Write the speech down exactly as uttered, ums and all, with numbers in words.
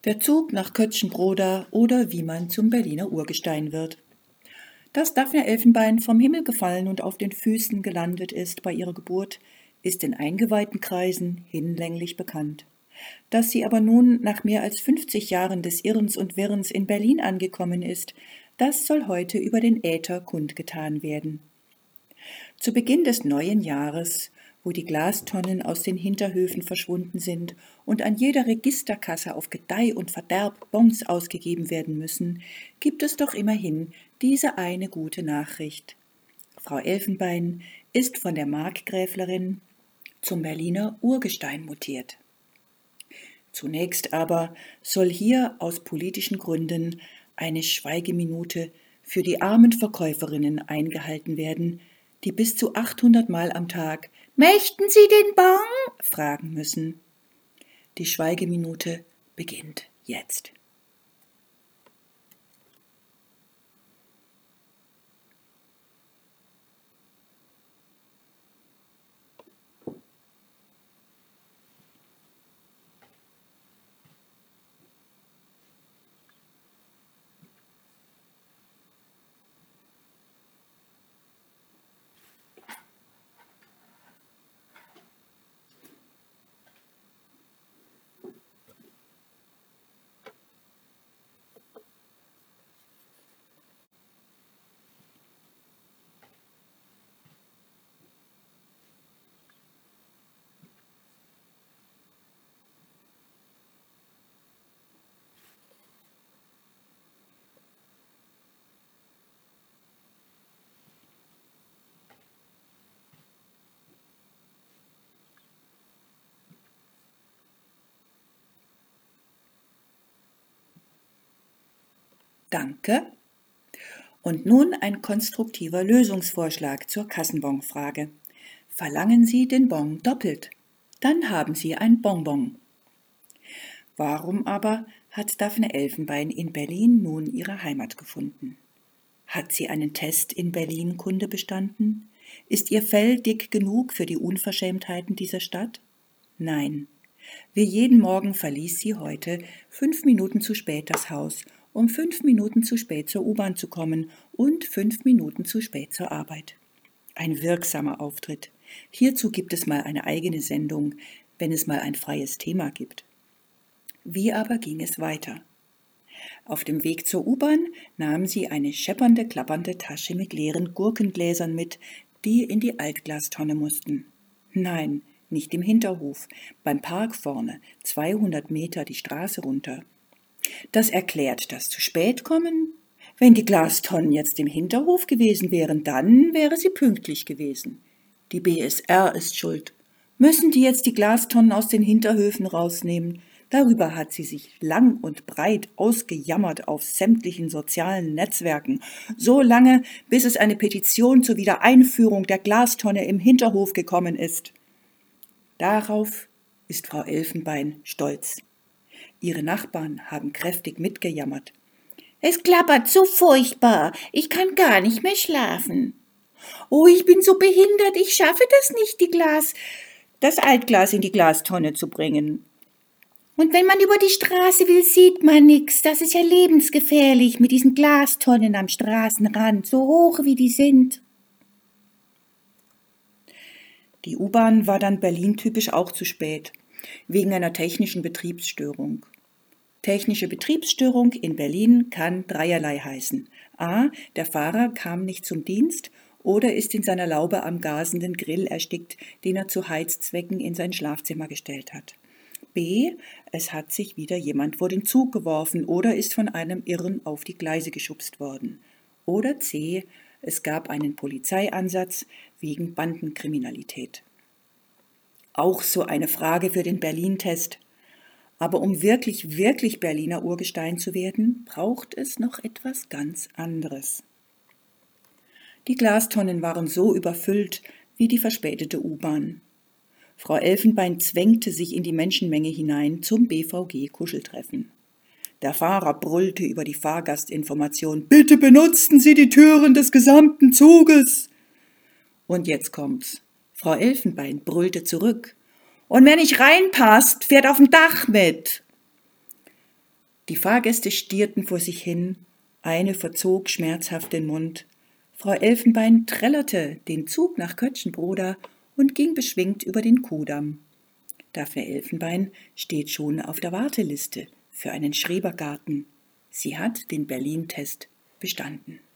Der Zug nach Kötzschenbroda oder wie man zum Berliner Urgestein wird. Dass Daphne Elfenbein vom Himmel gefallen und auf den Füßen gelandet ist bei ihrer Geburt, ist in eingeweihten Kreisen hinlänglich bekannt. Dass sie aber nun nach mehr als fünfzig Jahren des Irrens und Wirrens in Berlin angekommen ist, das soll heute über den Äther kundgetan werden. Zu Beginn des neuen Jahres, wo die Glastonnen aus den Hinterhöfen verschwunden sind und an jeder Registerkasse auf Gedeih und Verderb Bons ausgegeben werden müssen, gibt es doch immerhin diese eine gute Nachricht. Frau Elfenbein ist von der Markgräflerin zum Berliner Urgestein mutiert. Zunächst aber soll hier aus politischen Gründen eine Schweigeminute für die armen Verkäuferinnen eingehalten werden, die bis zu achthundert Mal am Tag »Möchten Sie den Bon?« fragen müssen. Die Schweigeminute beginnt jetzt. Danke. Und nun ein konstruktiver Lösungsvorschlag zur Kassenbon-Frage. Verlangen Sie den Bon doppelt, dann haben Sie ein Bonbon. Warum aber hat Daphne Elfenbein in Berlin nun ihre Heimat gefunden? Hat sie einen Test in Berlin-Kunde bestanden? Ist ihr Fell dick genug für die Unverschämtheiten dieser Stadt? Nein. Wie jeden Morgen verließ sie heute fünf Minuten zu spät das Haus, um fünf Minuten zu spät zur U-Bahn zu kommen und fünf Minuten zu spät zur Arbeit. Ein wirksamer Auftritt. Hierzu gibt es mal eine eigene Sendung, wenn es mal ein freies Thema gibt. Wie aber ging es weiter? Auf dem Weg zur U-Bahn nahm sie eine scheppernde, klappernde Tasche mit leeren Gurkengläsern mit, die in die Altglastonne mussten. Nein, nicht im Hinterhof, beim Park vorne, zweihundert Meter die Straße runter. Das erklärt das zu spät kommen. Wenn die Glastonnen jetzt im Hinterhof gewesen wären, dann wäre sie pünktlich gewesen. Die B S R ist schuld. Müssen die jetzt die Glastonnen aus den Hinterhöfen rausnehmen? Darüber hat sie sich lang und breit ausgejammert auf sämtlichen sozialen Netzwerken, so lange, bis es eine Petition zur Wiedereinführung der Glastonne im Hinterhof gekommen ist. Darauf ist Frau Elfenbein stolz. Ihre Nachbarn haben kräftig mitgejammert. »Es klappert so furchtbar, ich kann gar nicht mehr schlafen. Oh, ich bin so behindert, ich schaffe das nicht, die Glas, das Altglas in die Glastonne zu bringen. Und wenn man über die Straße will, sieht man nichts. Das ist ja lebensgefährlich mit diesen Glastonnen am Straßenrand, so hoch wie die sind.« Die U-Bahn war dann Berlin-typisch auch zu spät, wegen einer technischen Betriebsstörung. Technische Betriebsstörung in Berlin kann dreierlei heißen. A. Der Fahrer kam nicht zum Dienst oder ist in seiner Laube am gasenden Grill erstickt, den er zu Heizzwecken in sein Schlafzimmer gestellt hat. B. Es hat sich wieder jemand vor den Zug geworfen oder ist von einem Irren auf die Gleise geschubst worden. Oder C. Es gab einen Polizeieinsatz wegen Bandenkriminalität. Auch so eine Frage für den Berlin-Test. Aber um wirklich, wirklich Berliner Urgestein zu werden, braucht es noch etwas ganz anderes. Die Glastonnen waren so überfüllt wie die verspätete U-Bahn. Frau Elfenbein zwängte sich in die Menschenmenge hinein zum B V G-Kuscheltreffen. Der Fahrer brüllte über die Fahrgastinformation: »Bitte benutzen Sie die Türen des gesamten Zuges!« Und jetzt kommt's. Frau Elfenbein brüllte zurück: »Und wer nicht reinpasst, fährt auf dem Dach mit!« Die Fahrgäste stierten vor sich hin, eine verzog schmerzhaft den Mund. Frau Elfenbein trällerte den Zug nach Kötschenbroda und ging beschwingt über den Kuhdamm. Daphne Elfenbein steht schon auf der Warteliste für einen Schrebergarten. Sie hat den Berlin-Test bestanden.